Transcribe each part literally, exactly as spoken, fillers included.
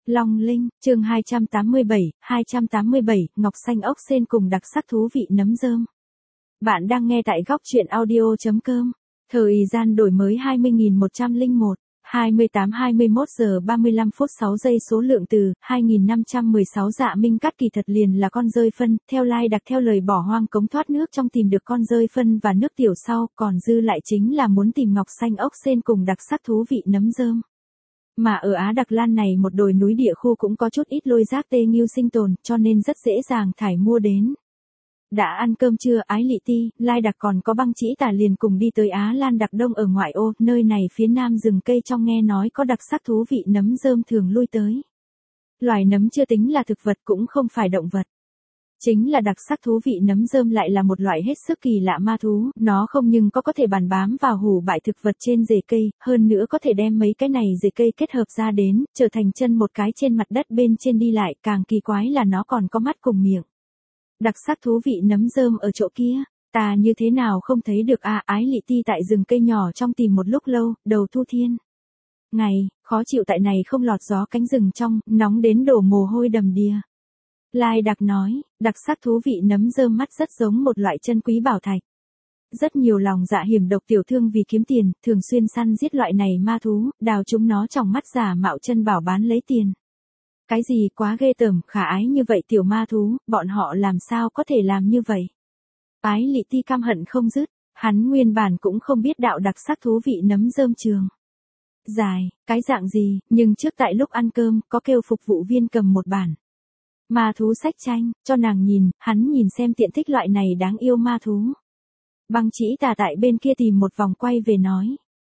Long Linh, chương hai trăm tám mươi bảy, hai trăm tám mươi bảy, ngọc xanh ốc sên cùng đặc sắc thú vị nấm rơm. Bạn đang nghe tại góc truyện audio chấm com. Thời gian đổi mới hai mươi nghìn một trăm lẻ một, hai mươi tám hai mươi mốt giờ ba mươi lăm phút sáu giây. Số lượng từ hai nghìn năm trăm mười sáu. Dạ Minh cắt kỳ thật liền là con dơi phân, theo lai đặc theo lời bỏ hoang cống thoát nước trong tìm được con dơi phân và nước tiểu sau, còn dư lại chính là muốn tìm ngọc xanh ốc sên cùng đặc sắc thú vị nấm rơm. Mà ở Á Đặc Lan này một đồi núi địa khu cũng có chút ít lôi giác tê nghiêu sinh tồn, cho nên rất dễ dàng thải mua đến. Đã ăn cơm chưa? Ái Lị Ti, Lai Đặc còn có Băng Chỉ Tà liền cùng đi tới Á Lan Đặc Đông ở ngoại ô, nơi này phía nam rừng cây trong nghe nói có đặc sắc thú vị nấm rơm thường lui tới. Loài nấm chưa tính là thực vật cũng không phải động vật. Chính là đặc sắc thú vị nấm rơm lại là một loại hết sức kỳ lạ ma thú, nó không nhưng có có thể bàn bám vào hủ bại thực vật trên rễ cây, hơn nữa có thể đem mấy cái này rễ cây kết hợp ra đến, trở thành chân một cái trên mặt đất bên trên đi lại, càng kỳ quái là nó còn có mắt cùng miệng. Đặc sắc thú vị nấm rơm ở chỗ kia, ta như thế nào không thấy được a? Ái Lị Ti tại rừng cây nhỏ trong tìm một lúc lâu, đầu thu thiên. Ngày, khó chịu tại này không lọt gió cánh rừng trong, nóng đến đổ mồ hôi đầm đìa. Lai Đặc nói, đặc sắc thú vị nấm rơm mắt rất giống một loại chân quý bảo thạch. Rất nhiều lòng dạ hiểm độc tiểu thương vì kiếm tiền, thường xuyên săn giết loại này ma thú, đào chúng nó trong mắt giả mạo chân bảo bán lấy tiền. Cái gì quá ghê tởm, khả ái như vậy tiểu ma thú, bọn họ làm sao có thể làm như vậy? Ái Lị Ti căm hận không dứt, hắn nguyên bản cũng không biết đạo đặc sắc thú vị nấm rơm trường. Dài, cái dạng gì, nhưng trước tại lúc ăn cơm, có kêu phục vụ viên cầm một bản ma thú sách tranh, cho nàng nhìn, hắn nhìn xem tiện thích loại này đáng yêu ma thú. Băng Chỉ Tà tại bên kia tìm một vòng quay về nói.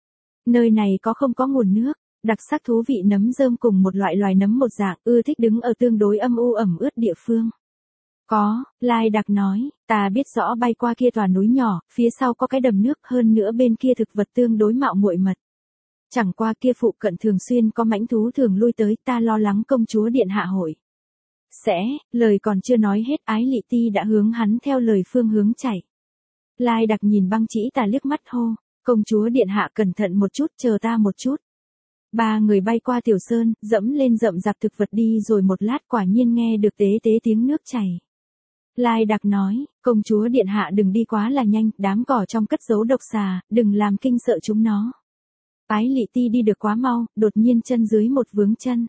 Nơi này có không có nguồn nước, đặc sắc thú vị nấm rơm cùng một loại loài nấm một dạng, ưa thích đứng ở tương đối âm u ẩm ướt địa phương. Có, Lai Đặc nói, ta biết rõ bay qua kia tòa núi nhỏ, phía sau có cái đầm nước, hơn nữa bên kia thực vật tương đối mạo muội mật. Chẳng qua kia phụ cận thường xuyên có mãnh thú thường lui tới, ta lo lắng công chúa điện hạ hội. Sẽ, lời còn chưa nói hết, Ái Lị Ti đã hướng hắn theo lời phương hướng chạy. Lai Đặc nhìn Băng Chỉ Tà liếc mắt hô, công chúa điện hạ cẩn thận một chút, chờ ta một chút. Ba người bay qua tiểu sơn, dẫm lên rậm rạp thực vật đi rồi một lát quả nhiên nghe được tế tế tiếng nước chảy. Lai Đặc nói, công chúa điện hạ đừng đi quá là nhanh, đám cỏ trong cất giấu độc xà, đừng làm kinh sợ chúng nó. Ái Lị Ti đi được quá mau, đột nhiên chân dưới một vướng chân.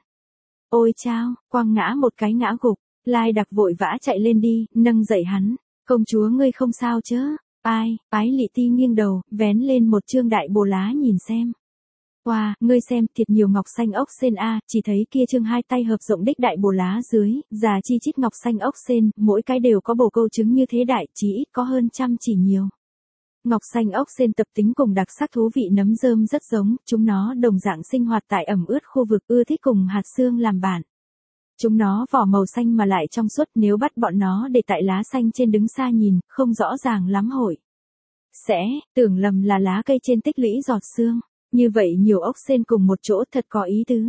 Ôi chao, quăng ngã một cái ngã gục, Lai Đặc vội vã chạy lên đi, nâng dậy hắn, công chúa ngươi không sao chứ? Ai? Ái Lị Ti nghiêng đầu, vén lên một chương đại bồ lá nhìn xem. Wow, ngươi xem, thiệt nhiều ngọc xanh ốc sên a, chỉ thấy kia chương hai tay hợp rộng đích đại bồ lá dưới, già chi chít ngọc xanh ốc sên, mỗi cái đều có bồ câu trứng như thế đại, chỉ ít có hơn trăm chỉ nhiều. Ngọc xanh ốc sên tập tính cùng đặc sắc thú vị nấm rơm rất giống, chúng nó đồng dạng sinh hoạt tại ẩm ướt khu vực, ưa thích cùng hạt xương làm bạn. Chúng nó vỏ màu xanh mà lại trong suốt, nếu bắt bọn nó để tại lá xanh trên đứng xa nhìn, không rõ ràng lắm hội. Sẽ, tưởng lầm là lá cây trên tích lũy giọt xương, như vậy nhiều ốc sên cùng một chỗ thật có ý tứ.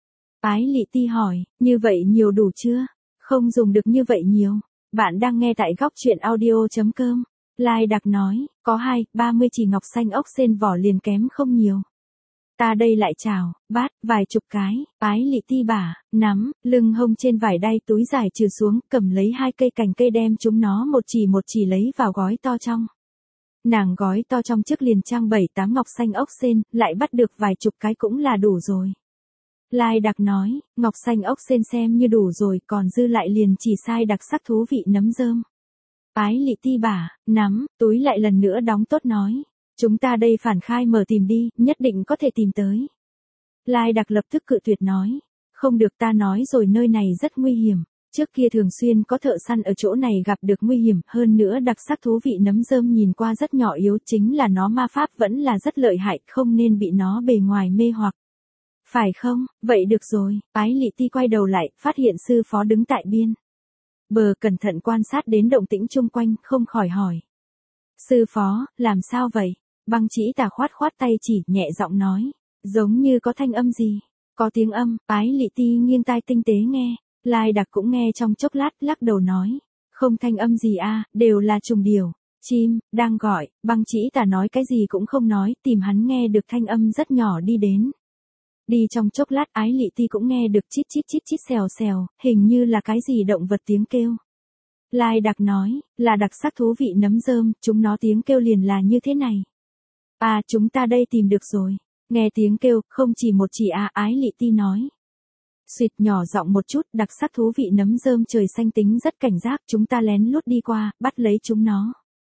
Ái Lị Ti hỏi, như vậy nhiều đủ chưa? Không dùng được như vậy nhiều. Bạn đang nghe tại góc truyện audio chấm com. Lai Đặc nói, có hai, ba mươi chỉ ngọc xanh ốc sên vỏ liền kém không nhiều. Ta đây lại chào, bát, vài chục cái, Ái Lị Ti bả, nắm, lưng hông trên vải đay túi dài trừ xuống, cầm lấy hai cây cành cây đem chúng nó một chỉ một chỉ lấy vào gói to trong. Nàng gói to trong trước liền trang bảy tám ngọc xanh ốc sên, lại bắt được vài chục cái cũng là đủ rồi. Lai Đặc nói, ngọc xanh ốc sên xem như đủ rồi, còn dư lại liền chỉ sai đặc sắc thú vị nấm rơm. Ái Lị Ti bả, nắm, túi lại lần nữa đóng tốt nói. Chúng ta đây phản khai mở tìm đi, nhất định có thể tìm tới. Lai Đặc lập tức cự tuyệt nói. Không được, ta nói rồi nơi này rất nguy hiểm. Trước kia thường xuyên có thợ săn ở chỗ này gặp được nguy hiểm, hơn nữa đặc sắc thú vị nấm rơm nhìn qua rất nhỏ yếu, chính là nó ma pháp vẫn là rất lợi hại, không nên bị nó bề ngoài mê hoặc. Phải không? Vậy được rồi. Ái Lị Ti quay đầu lại, phát hiện sư phó đứng tại biên bờ cẩn thận quan sát đến động tĩnh chung quanh, không khỏi hỏi. Sư phó, làm sao vậy? Băng Chỉ Tà khoát khoát tay chỉ, nhẹ giọng nói. Giống như có thanh âm gì? Có tiếng âm, Ái Lị Ti nghiêng tai tinh tế nghe. Lai Đặc cũng nghe trong chốc lát, lắc đầu nói. Không thanh âm gì a, đều là trùng điểu, chim, đang gọi. Băng Chỉ Tà nói cái gì cũng không nói, tìm hắn nghe được thanh âm rất nhỏ đi đến. Đi trong chốc lát Ái Lị Ti cũng nghe được chít chít chít chít xèo xèo, hình như là cái gì động vật tiếng kêu. Lai Đặc nói, là đặc sắc thú vị nấm rơm, chúng nó tiếng kêu liền là như thế này. À, chúng ta đây tìm được rồi. Nghe tiếng kêu, không chỉ một chỉ à, Ái Lị Ti nói. Xuyệt nhỏ giọng một chút, đặc sắc thú vị nấm rơm trời xanh tính rất cảnh giác, chúng ta lén lút đi qua, bắt lấy chúng nó.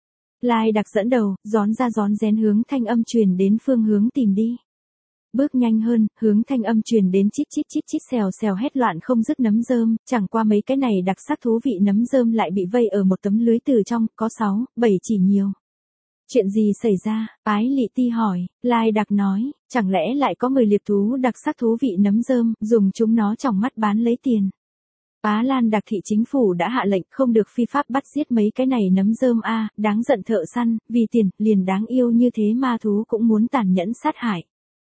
Lai Đặc dẫn đầu, gión ra gión rén hướng thanh âm truyền đến phương hướng tìm đi. Bước nhanh hơn, hướng thanh âm truyền đến chít chít chít chít xèo xèo hét loạn không dứt nấm rơm, chẳng qua mấy cái này đặc sắc thú vị nấm rơm lại bị vây ở một tấm lưới từ trong, có sáu, bảy chỉ nhiều. Chuyện gì xảy ra? Ái Lị Ti hỏi. Lai Đặc nói, chẳng lẽ lại có người liệp thú đặc sắc thú vị nấm rơm, dùng chúng nó trong mắt bán lấy tiền. Á Lan Đặc thị chính phủ đã hạ lệnh không được phi pháp bắt giết mấy cái này nấm rơm a, à, đáng giận thợ săn, vì tiền, liền đáng yêu như thế ma thú cũng muốn tàn nhẫn sát hại.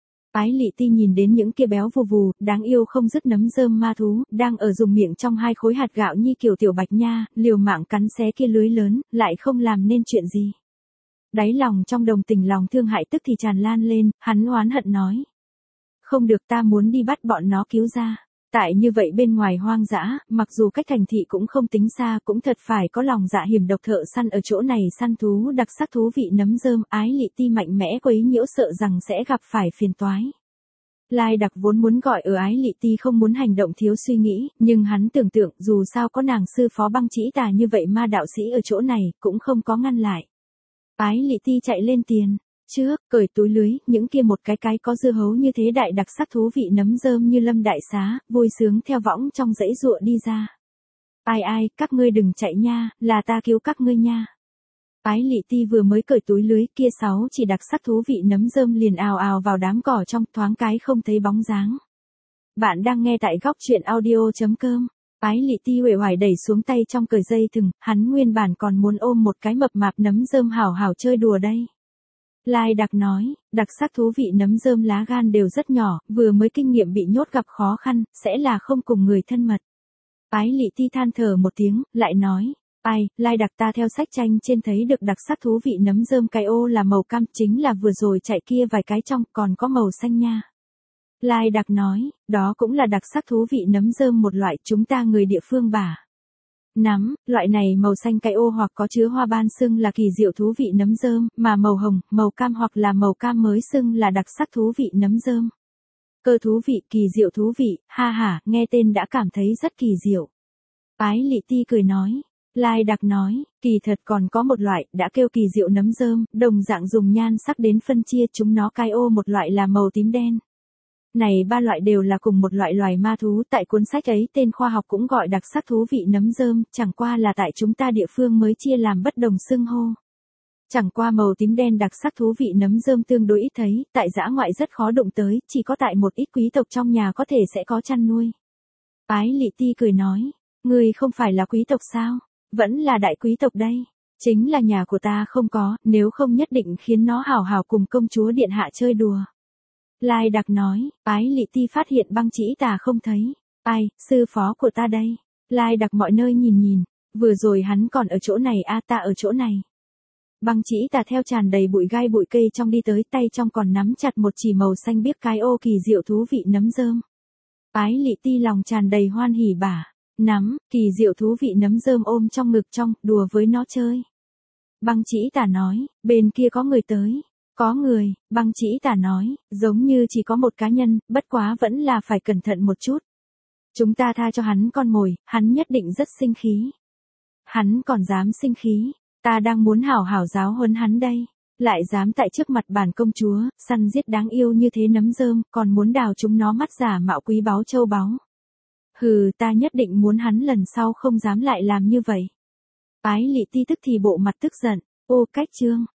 Ái Lị Ti nhìn đến những kia béo vù vù, đáng yêu không dứt nấm rơm ma thú, đang ở dùng miệng trong hai khối hạt gạo như kiểu tiểu bạch nha, liều mạng cắn xé kia lưới lớn, lại không làm nên chuyện gì. Đáy lòng trong đồng tình lòng thương hại tức thì tràn lan lên, hắn oán hận nói. Không được, ta muốn đi bắt bọn nó cứu ra. Tại như vậy bên ngoài hoang dã, mặc dù cách thành thị cũng không tính xa, cũng thật phải có lòng dạ hiểm độc thợ săn ở chỗ này săn thú đặc sắc thú vị nấm rơm. Ái Lị Ti mạnh mẽ quấy nhiễu sợ rằng sẽ gặp phải phiền toái. Lai Đặc vốn muốn gọi ở Ái Lị Ti không muốn hành động thiếu suy nghĩ, nhưng hắn tưởng tượng dù sao có nàng sư phó Băng Chỉ Tà như vậy ma đạo sĩ ở chỗ này, cũng không có ngăn lại. Ái Lị Ti chạy lên tiền. Trước, cởi túi lưới, những kia một cái cái có dưa hấu như thế đại đặc sắc thú vị nấm rơm như lâm đại xá, vui sướng theo võng trong dãy ruộng đi ra. Ai ai, các ngươi đừng chạy nha, là ta cứu các ngươi nha. Ái Lị Ti vừa mới cởi túi lưới kia sáu chỉ đặc sắc thú vị nấm rơm liền ào ào vào đám cỏ trong thoáng cái không thấy bóng dáng. Bạn đang nghe tại góc truyện audio.com. Ái Lị Ti uể oải đẩy xuống tay trong cởi dây thừng, hắn nguyên bản còn muốn ôm một cái mập mạp nấm rơm hảo hảo chơi đùa đây. Lai Đặc nói, đặc sắc thú vị nấm rơm lá gan đều rất nhỏ, vừa mới kinh nghiệm bị nhốt gặp khó khăn, sẽ là không cùng người thân mật. Ái Lị Ti than thở một tiếng, lại nói, ai, Lai Đặc ta theo sách tranh trên thấy được đặc sắc thú vị nấm rơm cái ô là màu cam, chính là vừa rồi chạy kia vài cái trong, còn có màu xanh nha. Lai Đặc nói, đó cũng là đặc sắc thú vị nấm rơm một loại chúng ta người địa phương bả. Nắm, loại này màu xanh cái ô hoặc có chứa hoa ban xưng là kỳ diệu thú vị nấm rơm, mà màu hồng, màu cam hoặc là màu cam mới xưng là đặc sắc thú vị nấm rơm. Cơ thú vị, kỳ diệu thú vị, ha ha, nghe tên đã cảm thấy rất kỳ diệu. Ái Lị Ti cười nói. Lai Đặc nói, kỳ thật còn có một loại, đã kêu kỳ diệu nấm rơm, đồng dạng dùng nhan sắc đến phân chia chúng nó cái ô một loại là màu tím đen. Này ba loại đều là cùng một loại loài ma thú, tại cuốn sách ấy tên khoa học cũng gọi đặc sắc thú vị nấm rơm, chẳng qua là tại chúng ta địa phương mới chia làm bất đồng xưng hô. Chẳng qua màu tím đen đặc sắc thú vị nấm rơm tương đối ít thấy, tại dã ngoại rất khó đụng tới, chỉ có tại một ít quý tộc trong nhà có thể sẽ có chăn nuôi. Ái Lị Ti cười nói, ngươi không phải là quý tộc sao? Vẫn là đại quý tộc đây. Chính là nhà của ta không có, nếu không nhất định khiến nó hào hào cùng công chúa điện hạ chơi đùa. Lai Đặc nói, Ái Lị Ti phát hiện Băng Chỉ Tà không thấy. Ai, sư phó của ta đây. Lai Đặc mọi nơi nhìn nhìn, vừa rồi hắn còn ở chỗ này a à, ta ở chỗ này. Băng Chỉ Tà theo tràn đầy bụi gai bụi cây trong đi tới, tay trong còn nắm chặt một chỉ màu xanh biếc cái ô kỳ diệu thú vị nấm rơm. Ái Lị Ti lòng tràn đầy hoan hỉ bả, nắm, kỳ diệu thú vị nấm rơm ôm trong ngực trong, đùa với nó chơi. Băng Chỉ Tà nói, bên kia có người tới. Có người, Băng Chỉ Tà nói, giống như chỉ có một cá nhân, bất quá vẫn là phải cẩn thận một chút. Chúng ta tha cho hắn con mồi, hắn nhất định rất sinh khí. Hắn còn dám sinh khí, ta đang muốn hảo hảo giáo huấn hắn đây. Lại dám tại trước mặt bản công chúa, săn giết đáng yêu như thế nấm rơm, còn muốn đào chúng nó mắt giả mạo quý báu châu báu. Hừ, ta nhất định muốn hắn lần sau không dám lại làm như vậy. Ái Lị Ti tức thì bộ mặt tức giận, ô cách chương.